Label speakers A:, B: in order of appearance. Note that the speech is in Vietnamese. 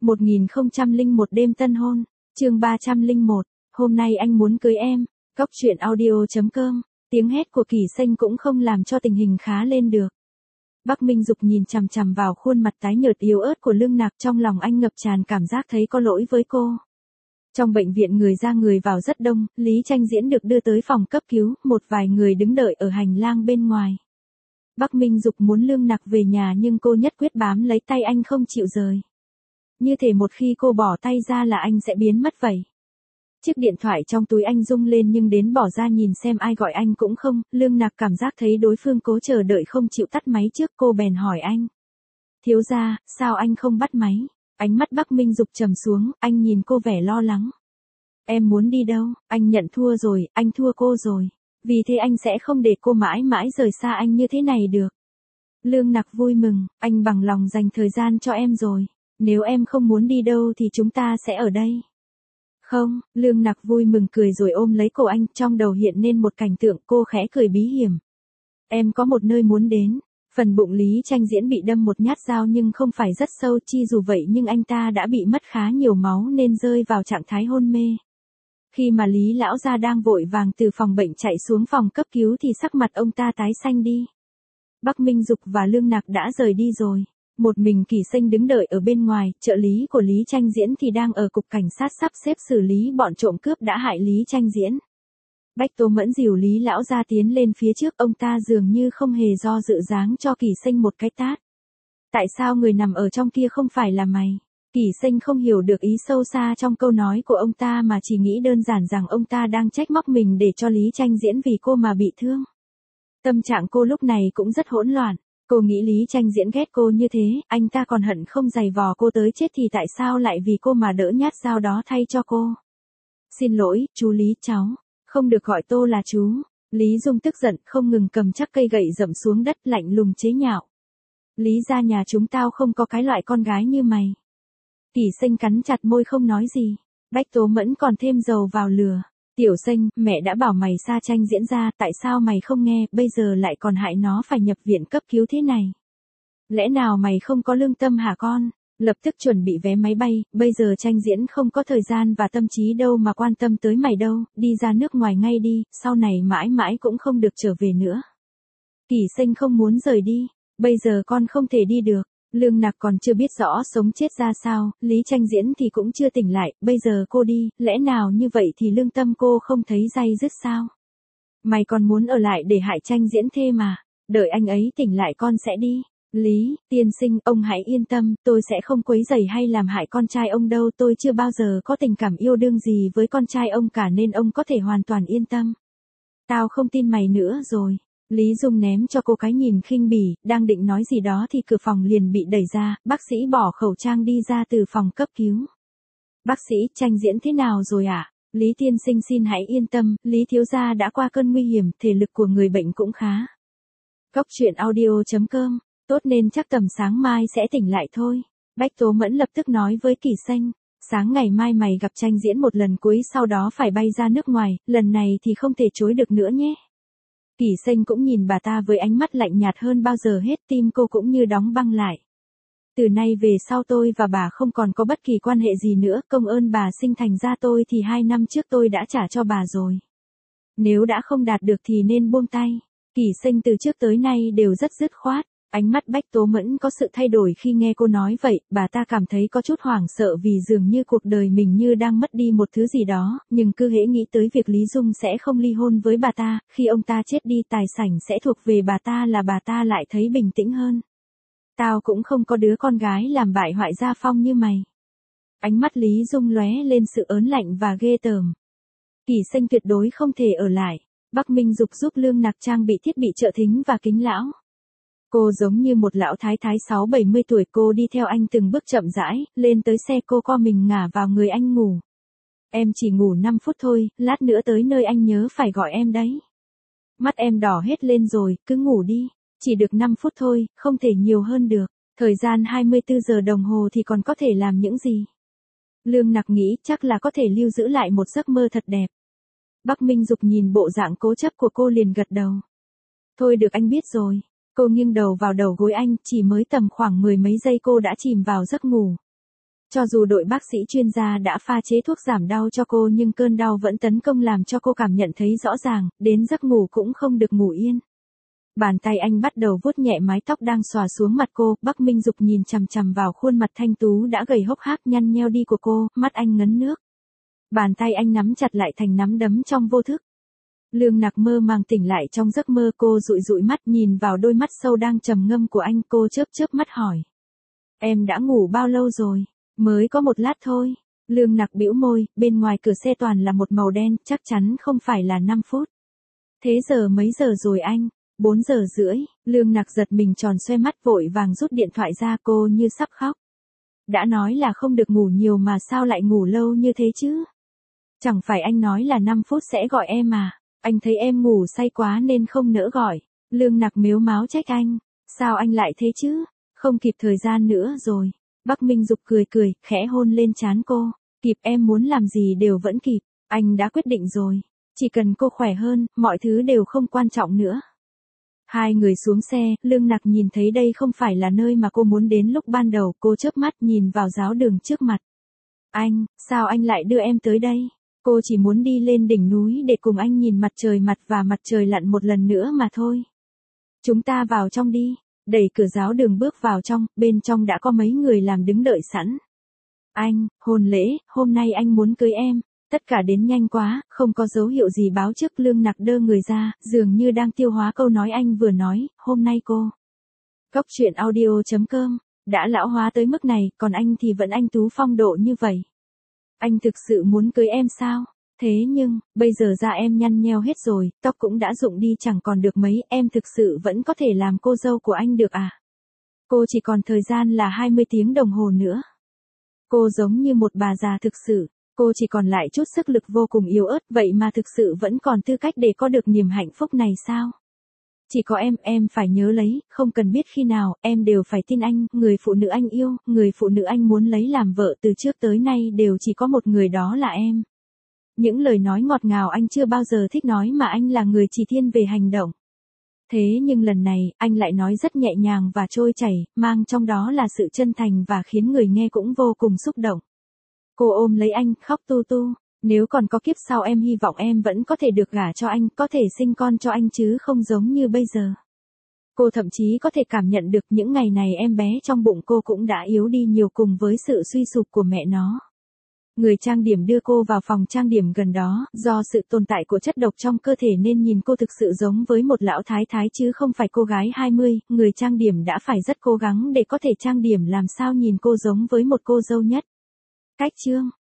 A: 1001 đêm tân hôn, chương 301, hôm nay anh muốn cưới em, Cóc truyện audio.com, tiếng hét của Kỳ Xanh cũng không làm cho tình hình khá lên được. Bắc Minh Dục nhìn chằm chằm vào khuôn mặt tái nhợt yếu ớt của Lương Nạc, trong lòng anh ngập tràn cảm giác thấy có lỗi với cô. Trong bệnh viện người ra người vào rất đông, Lý Tranh Diễn được đưa tới phòng cấp cứu, một vài người đứng đợi ở hành lang bên ngoài. Bắc Minh Dục muốn Lương Nạc về nhà nhưng cô nhất quyết bám lấy tay anh không chịu rời. Như thể một khi cô bỏ tay ra là anh sẽ biến mất vậy. Chiếc điện thoại trong túi anh rung lên nhưng đến bỏ ra nhìn xem ai gọi anh cũng không, Lương Nạc cảm giác thấy đối phương cố chờ đợi không chịu tắt máy trước, cô bèn hỏi anh. Thiếu gia, sao anh không bắt máy? Ánh mắt Bắc Minh Dục trầm xuống, anh nhìn cô vẻ lo lắng. Em muốn đi đâu? Anh nhận thua rồi, anh thua cô rồi. Vì thế anh sẽ không để cô mãi mãi rời xa anh như thế này được. Lương Nạc vui mừng, anh bằng lòng dành thời gian cho em rồi. Nếu em không muốn đi đâu thì chúng ta sẽ ở đây. Không, Lương Nạc vui mừng cười rồi ôm lấy cổ anh, trong đầu hiện lên một cảnh tượng, cô khẽ cười bí hiểm. Em có một nơi muốn đến. Phần bụng Lý Tranh Diễn bị đâm một nhát dao nhưng không phải rất sâu, chi dù vậy nhưng anh ta đã bị mất khá nhiều máu nên rơi vào trạng thái hôn mê. Khi mà Lý lão gia đang vội vàng từ phòng bệnh chạy xuống phòng cấp cứu thì sắc mặt ông ta tái xanh đi. Bắc Minh Dục và Lương Nạc đã rời đi rồi. Một mình Kỳ Xanh đứng đợi ở bên ngoài, trợ lý của Lý Tranh Diễn thì đang ở cục cảnh sát sắp xếp xử lý bọn trộm cướp đã hại Lý Tranh Diễn. Bách Tố Mẫn dìu Lý lão gia tiến lên phía trước, ông ta dường như không hề do dự giáng cho Kỳ Xanh một cái tát. Tại sao người nằm ở trong kia không phải là mày? Kỳ Xanh không hiểu được ý sâu xa trong câu nói của ông ta mà chỉ nghĩ đơn giản rằng ông ta đang trách móc mình để cho Lý Tranh Diễn vì cô mà bị thương. Tâm trạng cô lúc này cũng rất hỗn loạn. Cô nghĩ Lý Tranh Diễn ghét cô như thế, anh ta còn hận không giày vò cô tới chết thì tại sao lại vì cô mà đỡ nhát dao đó thay cho cô. Xin lỗi, chú Lý cháu. Không được gọi Tô là chú. Lý Dung tức giận không ngừng cầm chắc cây gậy dậm xuống đất lạnh lùng chế nhạo. Lý gia nhà chúng tao không có cái loại con gái như mày. Kỳ Xanh cắn chặt môi không nói gì. Bách Tố Mẫn còn thêm dầu vào lửa. Tiểu Xanh, mẹ đã bảo mày xa Tranh Diễn ra, tại sao mày không nghe, bây giờ lại còn hại nó phải nhập viện cấp cứu thế này. Lẽ nào mày không có lương tâm hả con? Lập tức chuẩn bị vé máy bay, bây giờ Tranh Diễn không có thời gian và tâm trí đâu mà quan tâm tới mày đâu, đi ra nước ngoài ngay đi, sau này mãi mãi cũng không được trở về nữa. Kỳ Xanh không muốn rời đi, bây giờ con không thể đi được. Lương Nạc còn chưa biết rõ sống chết ra sao, Lý Tranh Diễn thì cũng chưa tỉnh lại, bây giờ cô đi, lẽ nào như vậy thì lương tâm cô không thấy day dứt sao? Mày còn muốn ở lại để hại Tranh Diễn thêm mà, đợi anh ấy tỉnh lại con sẽ đi. Lý, tiên sinh, ông hãy yên tâm, tôi sẽ không quấy rầy hay làm hại con trai ông đâu, tôi chưa bao giờ có tình cảm yêu đương gì với con trai ông cả nên ông có thể hoàn toàn yên tâm. Tao không tin mày nữa rồi. Lý Dung ném cho cô cái nhìn khinh bỉ, đang định nói gì đó thì cửa phòng liền bị đẩy ra, bác sĩ bỏ khẩu trang đi ra từ phòng cấp cứu. Bác sĩ, Tranh Diễn thế nào rồi ạ? Lý tiên sinh xin hãy yên tâm, Lý thiếu gia đã qua cơn nguy hiểm, thể lực của người bệnh cũng khá. Cóc truyện audio.com, tốt nên chắc tầm sáng mai sẽ tỉnh lại thôi. Bách Tố Mẫn lập tức nói với Kỳ Xanh, sáng ngày mai mày gặp Tranh Diễn một lần cuối sau đó phải bay ra nước ngoài, lần này thì không thể chối được nữa nhé. Kỳ Xanh cũng nhìn bà ta với ánh mắt lạnh nhạt hơn bao giờ hết, tim cô cũng như đóng băng lại. Từ nay về sau tôi và bà không còn có bất kỳ quan hệ gì nữa, công ơn bà sinh thành ra tôi thì 2 năm trước tôi đã trả cho bà rồi. Nếu đã không đạt được thì nên buông tay. Kỳ Xanh từ trước tới nay đều rất dứt khoát. Ánh mắt Bách Tố Mẫn có sự thay đổi khi nghe cô nói vậy, bà ta cảm thấy có chút hoảng sợ vì dường như cuộc đời mình như đang mất đi một thứ gì đó, nhưng cứ hễ nghĩ tới việc Lý Dung sẽ không ly hôn với bà ta, khi ông ta chết đi tài sản sẽ thuộc về bà ta là bà ta lại thấy bình tĩnh hơn. Tao cũng không có đứa con gái làm bại hoại gia phong như mày. Ánh mắt Lý Dung lóe lên sự ớn lạnh và ghê tởm. Kỳ Xanh tuyệt đối không thể ở lại. Bắc Minh Dục giúp Lương Nạc trang bị thiết bị trợ thính và kính lão. Cô giống như một lão thái thái 60-70 tuổi, cô đi theo anh từng bước chậm rãi, lên tới xe cô co mình ngả vào người anh ngủ. Em chỉ ngủ 5 phút thôi, lát nữa tới nơi anh nhớ phải gọi em đấy. Mắt em đỏ hết lên rồi, cứ ngủ đi, chỉ được 5 phút thôi, không thể nhiều hơn được, thời gian 24 giờ đồng hồ thì còn có thể làm những gì. Lương Nạc nghĩ chắc là có thể lưu giữ lại một giấc mơ thật đẹp. Bắc Minh Dục nhìn bộ dạng cố chấp của cô liền gật đầu. Thôi được anh biết rồi. Cô nghiêng đầu vào đầu gối anh, chỉ mới tầm khoảng 10 mấy giây cô đã chìm vào giấc ngủ. Cho dù đội bác sĩ chuyên gia đã pha chế thuốc giảm đau cho cô nhưng cơn đau vẫn tấn công làm cho cô cảm nhận thấy rõ ràng, đến giấc ngủ cũng không được ngủ yên. Bàn tay anh bắt đầu vuốt nhẹ mái tóc đang xòa xuống mặt cô, Bắc Minh Dục nhìn chằm chằm vào khuôn mặt thanh tú đã gầy hốc hác nhăn nheo đi của cô, mắt anh ngấn nước. Bàn tay anh nắm chặt lại thành nắm đấm trong vô thức. Lương Nặc mơ màng tỉnh lại trong giấc mơ, cô dụi dụi mắt nhìn vào đôi mắt sâu đang trầm ngâm của anh, cô chớp chớp mắt hỏi. Em đã ngủ bao lâu rồi? Mới có một lát thôi. Lương Nặc bĩu môi, bên ngoài cửa xe toàn là một màu đen, chắc chắn không phải là 5 phút. Thế giờ mấy giờ rồi anh? 4 giờ rưỡi. Lương Nặc giật mình tròn xoe mắt vội vàng rút điện thoại ra, cô như sắp khóc. Đã nói là không được ngủ nhiều mà sao lại ngủ lâu như thế chứ? Chẳng phải anh nói là 5 phút sẽ gọi em mà. Anh thấy em ngủ say quá nên không nỡ gọi. Lương Nặc mếu máo trách anh. Sao anh lại thế chứ? Không kịp thời gian nữa rồi. Bắc Minh Dục cười cười, khẽ hôn lên trán cô. Kịp, em muốn làm gì đều vẫn kịp. Anh đã quyết định rồi. Chỉ cần cô khỏe hơn, mọi thứ đều không quan trọng nữa. Hai người xuống xe, Lương Nặc nhìn thấy đây không phải là nơi mà cô muốn đến lúc ban đầu, cô chớp mắt nhìn vào giáo đường trước mặt. Anh, sao anh lại đưa em tới đây? Cô chỉ muốn đi lên đỉnh núi để cùng anh nhìn mặt trời mọc và mặt trời lặn một lần nữa mà thôi. Chúng ta vào trong đi. Đẩy cửa giáo đường bước vào trong, bên trong đã có mấy người làm đứng đợi sẵn. Anh, hôn lễ, hôm nay anh muốn cưới em. Tất cả đến nhanh quá, không có dấu hiệu gì báo trước. Lương Nặc đơ người ra, dường như đang tiêu hóa câu nói anh vừa nói, hôm nay cô. Cốc truyện audio.com, đã lão hóa tới mức này, còn anh thì vẫn anh tú phong độ như vậy. Anh thực sự muốn cưới em sao? Thế nhưng, bây giờ da em nhăn nheo hết rồi, tóc cũng đã rụng đi chẳng còn được mấy, em thực sự vẫn có thể làm cô dâu của anh được à? Cô chỉ còn thời gian là 20 tiếng đồng hồ nữa. Cô giống như một bà già thực sự, cô chỉ còn lại chút sức lực vô cùng yếu ớt, vậy mà thực sự vẫn còn tư cách để có được niềm hạnh phúc này sao? Chỉ có em phải nhớ lấy, không cần biết khi nào, em đều phải tin anh, người phụ nữ anh yêu, người phụ nữ anh muốn lấy làm vợ từ trước tới nay đều chỉ có một người, đó là em. Những lời nói ngọt ngào anh chưa bao giờ thích nói mà anh là người chỉ thiên về hành động. Thế nhưng lần này, anh lại nói rất nhẹ nhàng và trôi chảy, mang trong đó là sự chân thành và khiến người nghe cũng vô cùng xúc động. Cô ôm lấy anh, khóc tu tu. Nếu còn có kiếp sau em hy vọng em vẫn có thể được gả cho anh, có thể sinh con cho anh chứ không giống như bây giờ. Cô thậm chí có thể cảm nhận được những ngày này em bé trong bụng cô cũng đã yếu đi nhiều cùng với sự suy sụp của mẹ nó. Người trang điểm đưa cô vào phòng trang điểm gần đó, do sự tồn tại của chất độc trong cơ thể nên nhìn cô thực sự giống với một lão thái thái chứ không phải cô gái 20, người trang điểm đã phải rất cố gắng để có thể trang điểm làm sao nhìn cô giống với một cô dâu nhất. Cách chương